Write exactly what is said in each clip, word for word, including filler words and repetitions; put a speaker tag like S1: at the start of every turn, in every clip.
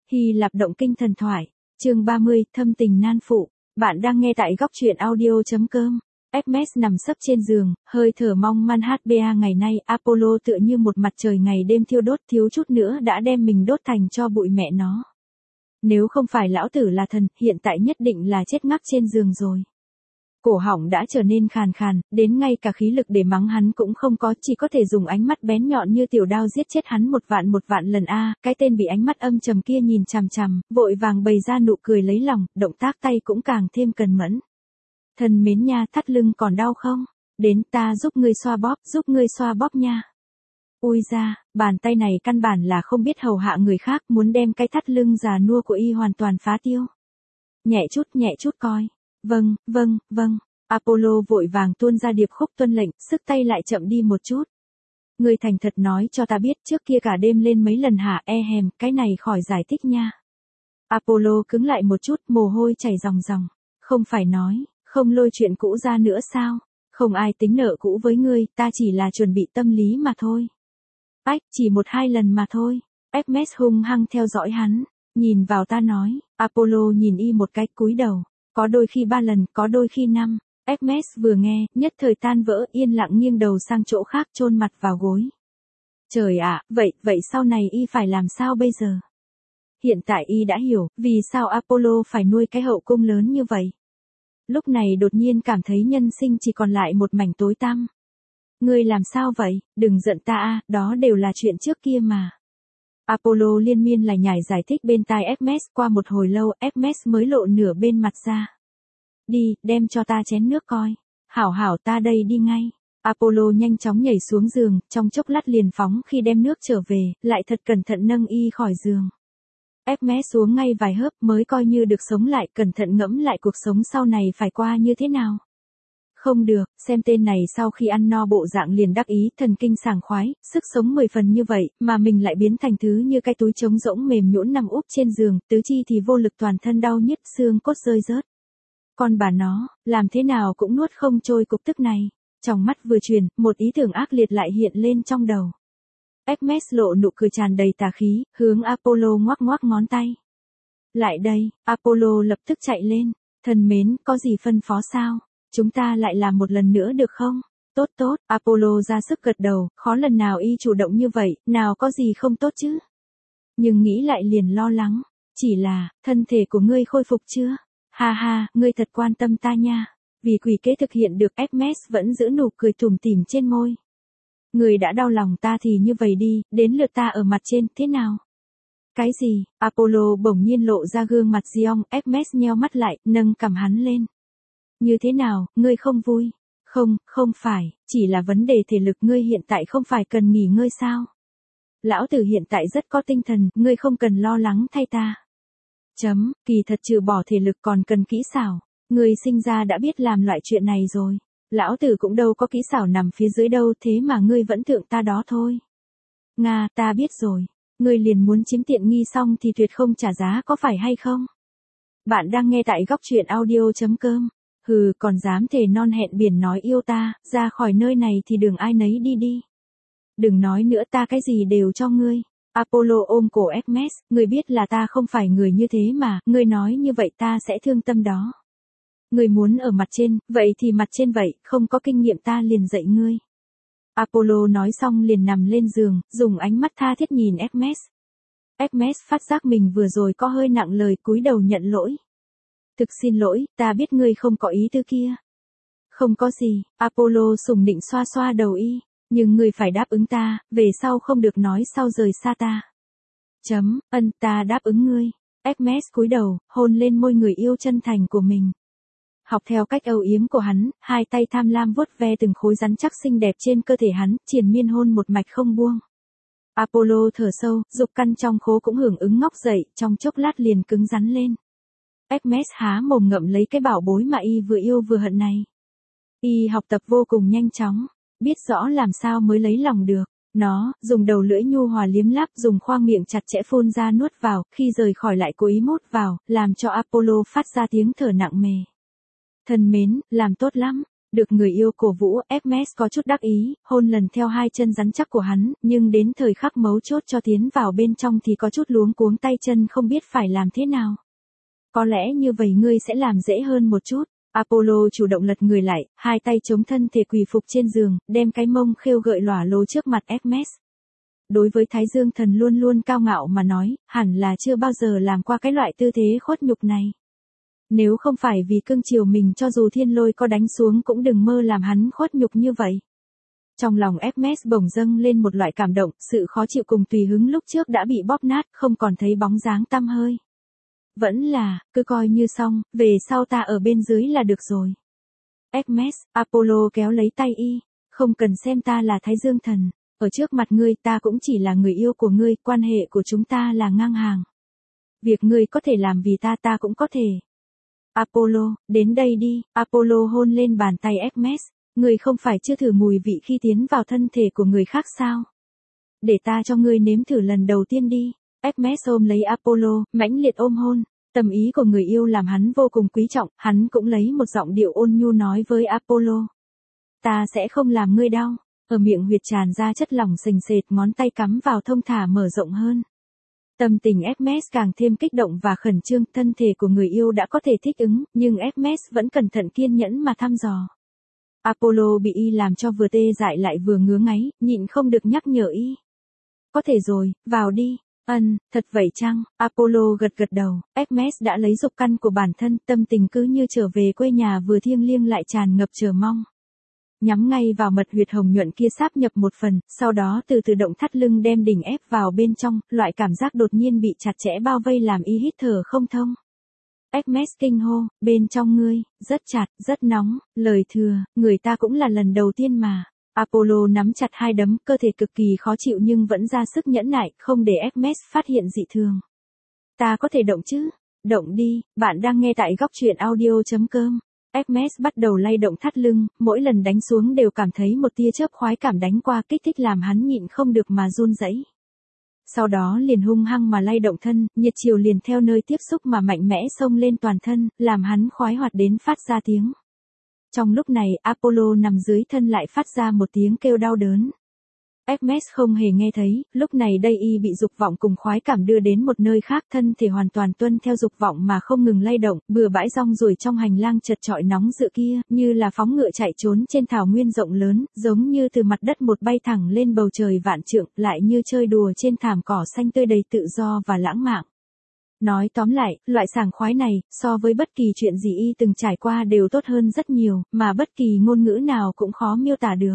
S1: Hy Lạp động kinh thần thoại. Chương ba mươi, thâm tình nan phụ. Bạn đang nghe tại góc truyện audio.com. Hermes nằm sấp trên giường, hơi thở mong man hát ba ngày nay. Apollo tựa như một mặt trời ngày đêm thiêu đốt, thiếu chút nữa đã đem mình đốt thành cho bụi mẹ nó. Nếu không phải lão tử là thần, hiện tại nhất định là chết ngắc trên giường rồi. Cổ họng đã trở nên khàn khàn, đến ngay cả khí lực để mắng hắn cũng không có, chỉ có thể dùng ánh mắt bén nhọn như tiểu đao giết chết hắn một vạn một vạn lần a. Cái tên bị ánh mắt âm trầm kia nhìn chằm chằm, vội vàng bày ra nụ cười lấy lòng, động tác tay cũng càng thêm cần mẫn. Thân mến nha, thắt lưng còn đau không? Đến ta giúp ngươi xoa bóp, giúp ngươi xoa bóp nha. Ui da, bàn tay này căn bản là không biết hầu hạ người khác, muốn đem cái thắt lưng già nua của y hoàn toàn phá tiêu. Nhẹ chút, nhẹ chút coi. Vâng, vâng, vâng. Apollo vội vàng tuôn ra điệp khúc tuân lệnh, sức tay lại chậm đi một chút. Ngươi thành thật nói cho ta biết, trước kia cả đêm lên mấy lần hả? E hèm, cái này khỏi giải thích nha. Apollo cứng lại một chút, mồ hôi chảy ròng ròng. Không phải nói, không lôi chuyện cũ ra nữa sao? Không ai tính nợ cũ với ngươi, ta chỉ là chuẩn bị tâm lý mà thôi. Ách, chỉ một hai lần mà thôi. Hermes hung hăng theo dõi hắn, nhìn vào ta nói. Apollo nhìn y một cái, cúi đầu. Có đôi khi ba lần, có đôi khi năm. Hermes vừa nghe, nhất thời tan vỡ, yên lặng nghiêng đầu sang chỗ khác, chôn mặt vào gối. Trời ạ, vậy, vậy sau này y phải làm sao bây giờ? Hiện tại y đã hiểu, vì sao Apollo phải nuôi cái hậu cung lớn như vậy. Lúc này đột nhiên cảm thấy nhân sinh chỉ còn lại một mảnh tối tăm. Ngươi làm sao vậy? Đừng giận ta a, đó đều là chuyện trước kia mà. Apollo liên miên lải nhải giải thích bên tai Hermes, qua một hồi lâu, Hermes mới lộ nửa bên mặt ra. Đi, đem cho ta chén nước coi. Hảo hảo, ta đây đi ngay. Apollo nhanh chóng nhảy xuống giường, trong chốc lát liền phóng, khi đem nước trở về, lại thật cẩn thận nâng y khỏi giường. Hermes xuống ngay vài hớp mới coi như được sống lại, cẩn thận ngẫm lại cuộc sống sau này phải qua như thế nào. Không được, xem tên này sau khi ăn no bộ dạng liền đắc ý, thần kinh sảng khoái, sức sống mười phần như vậy, mà mình lại biến thành thứ như cái túi trống rỗng mềm nhũn nằm úp trên giường, tứ chi thì vô lực, toàn thân đau nhức, xương cốt rơi rớt. Con bà nó, làm thế nào cũng nuốt không trôi cục tức này. Trong mắt vừa chuyển, một ý tưởng ác liệt lại hiện lên trong đầu. Hermes lộ nụ cười tràn đầy tà khí, hướng Apollo ngoắc ngoắc ngón tay. Lại đây, Apollo lập tức chạy lên. Thân mến, có gì phân phó sao? Chúng ta lại làm một lần nữa được không? Tốt tốt, Apollo ra sức gật đầu, khó lần nào y chủ động như vậy, nào có gì không tốt chứ? Nhưng nghĩ lại liền lo lắng. Chỉ là, thân thể của ngươi khôi phục chưa? Ha ha, ngươi thật quan tâm ta nha. Vì quỷ kế thực hiện được, Hermes vẫn giữ nụ cười tủm tỉm trên môi. Ngươi đã đau lòng ta thì như vậy đi, đến lượt ta ở mặt trên, thế nào? Cái gì? Apollo bỗng nhiên lộ ra gương mặt Giong, Hermes nheo mắt lại, nâng cằm hắn lên. Như thế nào, ngươi không vui? Không, không phải, chỉ là vấn đề thể lực, ngươi hiện tại không phải cần nghỉ ngơi sao? Lão tử hiện tại rất có tinh thần, ngươi không cần lo lắng thay ta. Chấm, kỳ thật trừ bỏ thể lực còn cần kỹ xảo. Ngươi sinh ra đã biết làm loại chuyện này rồi. Lão tử cũng đâu có kỹ xảo nằm phía dưới đâu, thế mà ngươi vẫn thượng ta đó thôi. Nga, ta biết rồi. Ngươi liền muốn chiếm tiện nghi xong thì tuyệt không trả giá, có phải hay không? Bạn đang nghe tại góc truyện audio.com. Hừ, còn dám thề non hẹn biển nói yêu ta, ra khỏi nơi này thì đường ai nấy đi đi. Đừng nói nữa, ta cái gì đều cho ngươi. Apollo ôm cổ Hermes, ngươi biết là ta không phải người như thế mà, ngươi nói như vậy ta sẽ thương tâm đó. Ngươi muốn ở mặt trên, vậy thì mặt trên vậy, không có kinh nghiệm ta liền dạy ngươi. Apollo nói xong liền nằm lên giường, dùng ánh mắt tha thiết nhìn Hermes. Hermes phát giác mình vừa rồi có hơi nặng lời, cúi đầu nhận lỗi. Thực xin lỗi, ta biết ngươi không có ý tư kia. Không có gì, Apollo sủng nịnh xoa xoa đầu y. Nhưng ngươi phải đáp ứng ta, về sau không được nói sau rời xa ta. Chấm, ân, ta đáp ứng ngươi. Hermes cúi đầu, hôn lên môi người yêu chân thành của mình. Học theo cách âu yếm của hắn, hai tay tham lam vuốt ve từng khối rắn chắc xinh đẹp trên cơ thể hắn, triền miên hôn một mạch không buông. Apollo thở sâu, dục căn trong khố cũng hưởng ứng ngóc dậy, trong chốc lát liền cứng rắn lên. Hermes há mồm ngậm lấy cái bảo bối mà y vừa yêu vừa hận này. Y học tập vô cùng nhanh chóng, biết rõ làm sao mới lấy lòng được. Nó, dùng đầu lưỡi nhu hòa liếm láp, dùng khoang miệng chặt chẽ phun ra nuốt vào, khi rời khỏi lại cố ý mút vào, làm cho Apollo phát ra tiếng thở nặng nề. Thân mến, làm tốt lắm, Được người yêu cổ vũ, Hermes có chút đắc ý, hôn lần theo hai chân rắn chắc của hắn, nhưng đến thời khắc mấu chốt cho tiến vào bên trong thì có chút luống cuống tay chân không biết phải làm thế nào. Có lẽ như vậy ngươi sẽ làm dễ hơn một chút. Apollo chủ động lật người lại, hai tay chống thân thể quỳ phục trên giường, đem cái mông khêu gợi lỏa lố trước mặt Hermes. Đối với Thái Dương Thần luôn luôn cao ngạo mà nói, hẳn là chưa bao giờ làm qua cái loại tư thế khuất nhục này. Nếu không phải vì cưng chiều mình cho dù thiên lôi có đánh xuống cũng đừng mơ làm hắn khuất nhục như vậy. Trong lòng Hermes bỗng dâng lên một loại cảm động, sự khó chịu cùng tùy hứng lúc trước đã bị bóp nát, không còn thấy bóng dáng tăm hơi. Vẫn là, cứ coi như xong, về sau ta ở bên dưới là được rồi. Hermes, Apollo kéo lấy tay y, không cần xem ta là Thái Dương Thần, ở trước mặt ngươi ta cũng chỉ là người yêu của ngươi, quan hệ của chúng ta là ngang hàng. Việc ngươi có thể làm vì ta ta cũng có thể. Apollo, đến đây đi, Apollo hôn lên bàn tay Hermes, ngươi không phải chưa thử mùi vị khi tiến vào thân thể của người khác sao? Để ta cho ngươi nếm thử lần đầu tiên đi. Hermes ôm lấy Apollo, mãnh liệt ôm hôn, tâm ý của người yêu làm hắn vô cùng quý trọng, hắn cũng lấy một giọng điệu ôn nhu nói với Apollo. Ta sẽ không làm ngươi đau, ở miệng huyệt tràn ra chất lỏng sền sệt, ngón tay cắm vào thông thả mở rộng hơn. Tâm tình Hermes càng thêm kích động và khẩn trương, thân thể của người yêu đã có thể thích ứng, nhưng Hermes vẫn cẩn thận kiên nhẫn mà thăm dò. Apollo bị y làm cho vừa tê dại lại vừa ngứa ngáy, nhịn không được nhắc nhở y. Có thể rồi, vào đi. Ân, thật vậy chăng? Apollo gật gật đầu, Hermes đã lấy dục căn của bản thân, tâm tình cứ như trở về quê nhà vừa thiêng liêng lại tràn ngập chờ mong. Nhắm ngay vào mật huyệt hồng nhuận kia sáp nhập một phần, sau đó từ từ động thắt lưng đem đỉnh ép vào bên trong, loại cảm giác đột nhiên bị chặt chẽ bao vây làm y hít thở không thông. Hermes kinh hô, bên trong ngươi, rất chặt, rất nóng, lời thừa, người ta cũng là lần đầu tiên mà. Apollo nắm chặt hai đấm, cơ thể cực kỳ khó chịu nhưng vẫn ra sức nhẫn nại, không để Hermes phát hiện dị thường. Ta có thể động chứ? Động đi, bạn đang nghe tại góc truyện audio chấm com. Hermes bắt đầu lay động thắt lưng, mỗi lần đánh xuống đều cảm thấy một tia chớp khoái cảm đánh qua, kích thích làm hắn nhịn không được mà run rẩy. Sau đó liền hung hăng mà lay động thân, nhiệt chiều liền theo nơi tiếp xúc mà mạnh mẽ xông lên toàn thân, làm hắn khoái hoạt đến phát ra tiếng. Trong lúc này, Apollo nằm dưới thân lại phát ra một tiếng kêu đau đớn. Hermes không hề nghe thấy, lúc này đây y bị dục vọng cùng khoái cảm đưa đến một nơi khác, thân thể hoàn toàn tuân theo dục vọng mà không ngừng lay động, bừa bãi rong ruổi trong hành lang chật chọi nóng rực kia, như là phóng ngựa chạy trốn trên thảo nguyên rộng lớn, giống như từ mặt đất một bay thẳng lên bầu trời vạn trượng, lại như chơi đùa trên thảm cỏ xanh tươi đầy tự do và lãng mạn. Nói tóm lại, loại sảng khoái này, so với bất kỳ chuyện gì y từng trải qua đều tốt hơn rất nhiều, mà bất kỳ ngôn ngữ nào cũng khó miêu tả được.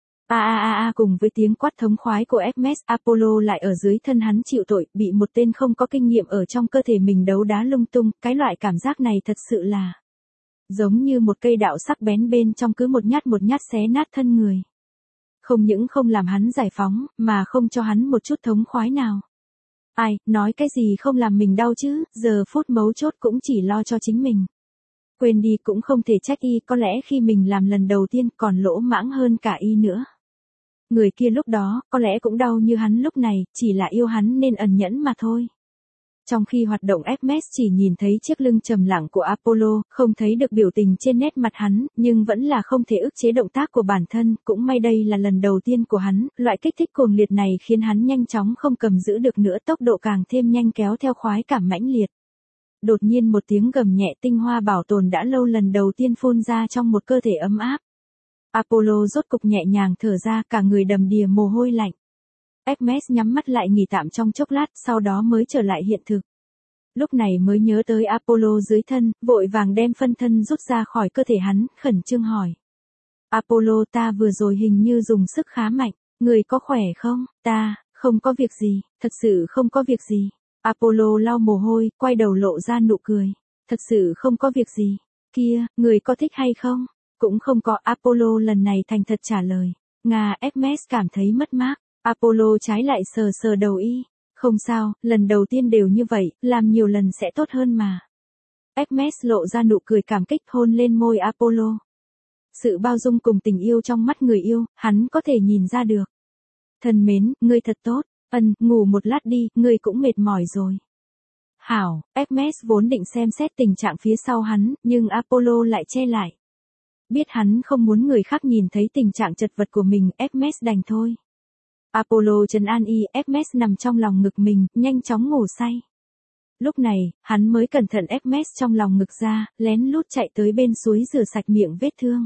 S1: A a a a cùng với tiếng quát thống khoái của Hermes, Apollo lại ở dưới thân hắn chịu tội, bị một tên không có kinh nghiệm ở trong cơ thể mình đấu đá lung tung, cái loại cảm giác này thật sự là giống như một cây đạo sắc bén bên trong cứ một nhát một nhát xé nát thân người. Không những không làm hắn giải phóng, mà không cho hắn một chút thống khoái nào. Ai, nói cái gì không làm mình đau chứ, giờ phút mấu chốt cũng chỉ lo cho chính mình. Quên đi cũng không thể trách y, có lẽ khi mình làm lần đầu tiên còn lỗ mãng hơn cả y nữa. Người kia lúc đó, có lẽ cũng đau như hắn lúc này, chỉ là yêu hắn nên ẩn nhẫn mà thôi. Trong khi hoạt động Hermes chỉ nhìn thấy chiếc lưng trầm lặng của Apollo, không thấy được biểu tình trên nét mặt hắn, nhưng vẫn là không thể ức chế động tác của bản thân, cũng may đây là lần đầu tiên của hắn, loại kích thích cuồng liệt này khiến hắn nhanh chóng không cầm giữ được nữa, tốc độ càng thêm nhanh kéo theo khoái cảm mãnh liệt. Đột nhiên một tiếng gầm nhẹ tinh hoa bảo tồn đã lâu lần đầu tiên phun ra trong một cơ thể ấm áp. Apollo rốt cục nhẹ nhàng thở ra, cả người đầm đìa mồ hôi lạnh. Hermes nhắm mắt lại nghỉ tạm trong chốc lát, sau đó mới trở lại hiện thực. Lúc này mới nhớ tới Apollo dưới thân, vội vàng đem phân thân rút ra khỏi cơ thể hắn, khẩn trương hỏi. Apollo, ta vừa rồi hình như dùng sức khá mạnh, người có khỏe không? Ta, không có việc gì, thật sự không có việc gì. Apollo lau mồ hôi, quay đầu lộ ra nụ cười. Thật sự không có việc gì. Kia, người có thích hay không? Cũng không có. Apollo lần này thành thật trả lời. Nga. Hermes cảm thấy mất mát. Apollo trái lại sờ sờ đầu y. Không sao, lần đầu tiên đều như vậy, làm nhiều lần sẽ tốt hơn mà. Hermes lộ ra nụ cười cảm kích, hôn lên môi Apollo. Sự bao dung cùng tình yêu trong mắt người yêu, hắn có thể nhìn ra được. Thân mến, ngươi thật tốt. Ân, ngủ một lát đi, ngươi cũng mệt mỏi rồi. Hảo. Hermes vốn định xem xét tình trạng phía sau hắn, nhưng Apollo lại che lại. Biết hắn không muốn người khác nhìn thấy tình trạng chật vật của mình, Hermes đành thôi. Apollo trấn an y, Hermes nằm trong lòng ngực mình, nhanh chóng ngủ say. Lúc này, hắn mới cẩn thận Hermes trong lòng ngực ra, lén lút chạy tới bên suối rửa sạch miệng vết thương.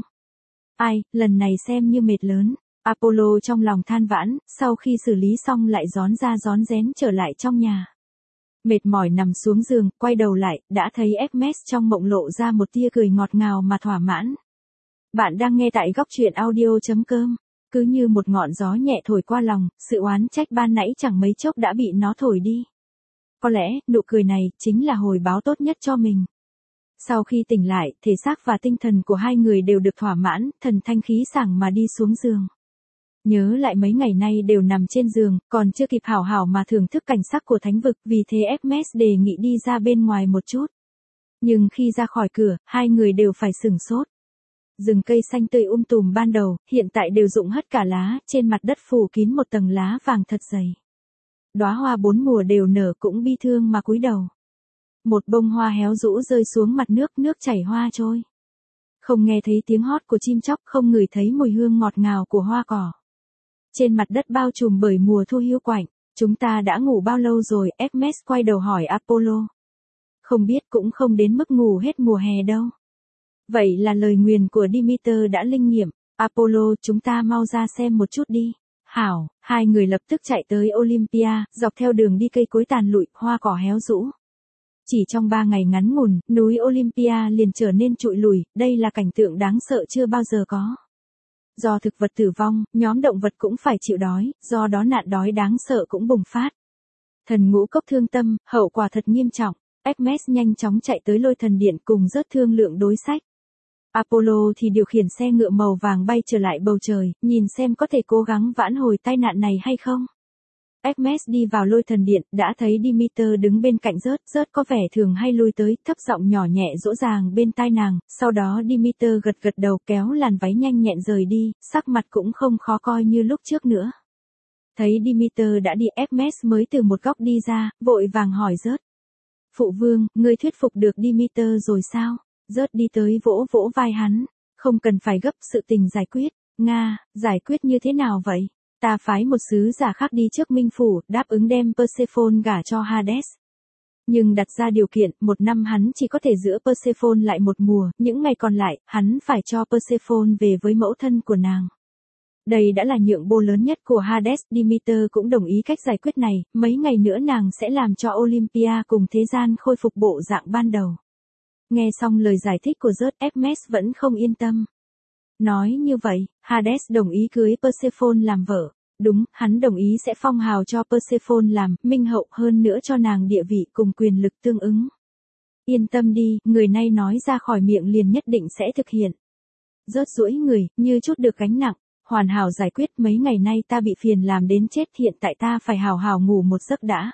S1: Ai, lần này xem như mệt lớn. Apollo trong lòng than vãn, sau khi xử lý xong lại rón ra rón rén trở lại trong nhà. Mệt mỏi nằm xuống giường, quay đầu lại, đã thấy Hermes trong mộng lộ ra một tia cười ngọt ngào mà thỏa mãn. Bạn đang nghe tại góc truyện audio chấm com. Cứ như một ngọn gió nhẹ thổi qua lòng, sự oán trách ban nãy chẳng mấy chốc đã bị nó thổi đi. Có lẽ, nụ cười này, chính là hồi báo tốt nhất cho mình. Sau khi tỉnh lại, thể xác và tinh thần của hai người đều được thỏa mãn, thần thanh khí sảng mà đi xuống giường. Nhớ lại mấy ngày nay đều nằm trên giường, còn chưa kịp hảo hảo mà thưởng thức cảnh sắc của thánh vực, vì thế Hermes đề nghị đi ra bên ngoài một chút. Nhưng khi ra khỏi cửa, hai người đều phải sửng sốt. Rừng cây xanh tươi um tùm ban đầu, hiện tại đều rụng hết cả lá, trên mặt đất phủ kín một tầng lá vàng thật dày. Đóa hoa bốn mùa đều nở cũng bi thương mà cúi đầu. Một bông hoa héo rũ rơi xuống mặt nước, nước chảy hoa trôi. Không nghe thấy tiếng hót của chim chóc, không ngửi thấy mùi hương ngọt ngào của hoa cỏ. Trên mặt đất bao trùm bởi mùa thu hiu quạnh, chúng ta đã ngủ bao lâu rồi? Hermes quay đầu hỏi Apollo. Không biết, cũng không đến mức ngủ hết mùa hè đâu. Vậy là lời nguyền của Demeter đã linh nghiệm. Apollo, chúng ta mau ra xem một chút đi. Hảo, hai người lập tức chạy tới Olympia, dọc theo đường đi cây cối tàn lụi, hoa cỏ héo rũ. Chỉ trong ba ngày ngắn ngủn, núi Olympia liền trở nên trụi lùi, đây là cảnh tượng đáng sợ chưa bao giờ có. Do thực vật tử vong, nhóm động vật cũng phải chịu đói, do đó nạn đói đáng sợ cũng bùng phát. Thần ngũ cốc thương tâm, hậu quả thật nghiêm trọng. Hermes nhanh chóng chạy tới lôi thần điện cùng rớt thương lượng đối sách. Apollo thì điều khiển xe ngựa màu vàng bay trở lại bầu trời, nhìn xem có thể cố gắng vãn hồi tai nạn này hay không. Hermes đi vào lôi thần điện, đã thấy Demeter đứng bên cạnh rớt, rớt có vẻ thường hay lui tới, thấp giọng nhỏ nhẹ dỗ dàng bên tai nàng, sau đó Demeter gật gật đầu kéo làn váy nhanh nhẹn rời đi, sắc mặt cũng không khó coi như lúc trước nữa. Thấy Demeter đã đi, Hermes mới từ một góc đi ra, vội vàng hỏi rớt. Phụ vương, ngươi thuyết phục được Demeter rồi sao? Rớt đi tới vỗ vỗ vai hắn. Không cần phải gấp, sự tình giải quyết. Nga, giải quyết như thế nào vậy? Ta phái một sứ giả khác đi trước Minh Phủ, đáp ứng đem Persephone gả cho Hades. Nhưng đặt ra điều kiện, một năm hắn chỉ có thể giữ Persephone lại một mùa, những ngày còn lại, hắn phải cho Persephone về với mẫu thân của nàng. Đây đã là nhượng bộ lớn nhất của Hades, Demeter cũng đồng ý cách giải quyết này, mấy ngày nữa nàng sẽ làm cho Olympia cùng thế gian khôi phục bộ dạng ban đầu. Nghe xong lời giải thích của rớt, Hermes vẫn không yên tâm. Nói như vậy, Hades đồng ý cưới Persephone làm vợ. Đúng, hắn đồng ý sẽ phong hào cho Persephone làm minh hậu, hơn nữa cho nàng địa vị cùng quyền lực tương ứng. Yên tâm đi, người này nói ra khỏi miệng liền nhất định sẽ thực hiện. Rớt duỗi người, như chút được gánh nặng. Hoàn hảo giải quyết, mấy ngày nay ta bị phiền làm đến chết, hiện tại ta phải hào hào ngủ một giấc đã.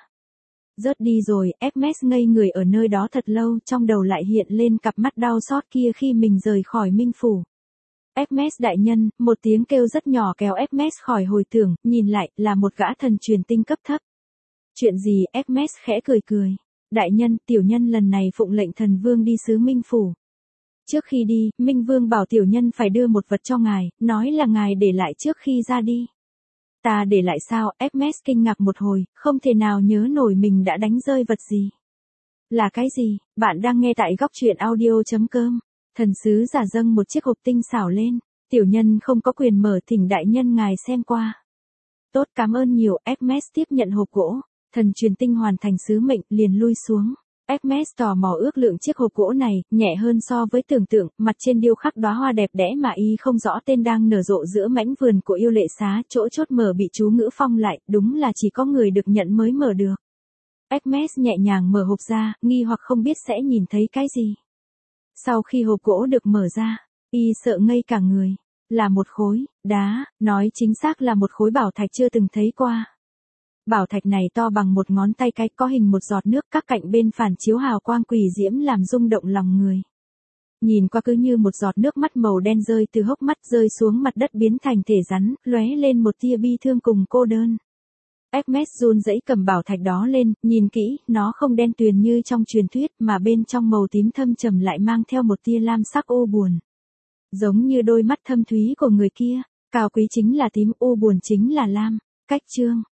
S1: Rớt đi rồi, Hermes ngây người ở nơi đó thật lâu, trong đầu lại hiện lên cặp mắt đau xót kia khi mình rời khỏi Minh Phủ. Hermes đại nhân, một tiếng kêu rất nhỏ kéo Hermes khỏi hồi tưởng, nhìn lại, là một gã thần truyền tinh cấp thấp. Chuyện gì? Hermes khẽ cười cười. Đại nhân, tiểu nhân lần này phụng lệnh thần vương đi xứ Minh Phủ. Trước khi đi, Minh Vương bảo tiểu nhân phải đưa một vật cho ngài, nói là ngài để lại trước khi ra đi. Ta để lại sao? Hermes kinh ngạc một hồi, không thể nào nhớ nổi mình đã đánh rơi vật gì. Là cái gì? Bạn đang nghe tại góc truyện audio chấm com. Thần sứ giả dâng một chiếc hộp tinh xảo lên. Tiểu nhân không có quyền mở, thỉnh đại nhân ngài xem qua. Tốt, cảm ơn nhiều. Hermes tiếp nhận hộp gỗ. Thần truyền tinh hoàn thành sứ mệnh, liền lui xuống. Hermes tò mò ước lượng chiếc hộp gỗ này, nhẹ hơn so với tưởng tượng, mặt trên điêu khắc đóa hoa đẹp đẽ mà y không rõ tên đang nở rộ giữa mảnh vườn của yêu lệ xá, chỗ chốt mở bị chú ngữ phong lại, đúng là chỉ có người được nhận mới mở được. Hermes nhẹ nhàng mở hộp ra, nghi hoặc không biết sẽ nhìn thấy cái gì. Sau khi hộp gỗ được mở ra, y sợ ngây cả người, là một khối đá, nói chính xác là một khối bảo thạch chưa từng thấy qua. Bảo thạch này to bằng một ngón tay cái, có hình một giọt nước, các cạnh bên phản chiếu hào quang quỷ diễm làm rung động lòng người. Nhìn qua cứ như một giọt nước mắt màu đen rơi từ hốc mắt rơi xuống mặt đất biến thành thể rắn, lóe lên một tia bi thương cùng cô đơn. Hermes run rẩy cầm bảo thạch đó lên, nhìn kỹ, nó không đen tuyền như trong truyền thuyết, mà bên trong màu tím thâm trầm lại mang theo một tia lam sắc u buồn. Giống như đôi mắt thâm thúy của người kia, cao quý chính là tím, u buồn chính là lam. Cách chương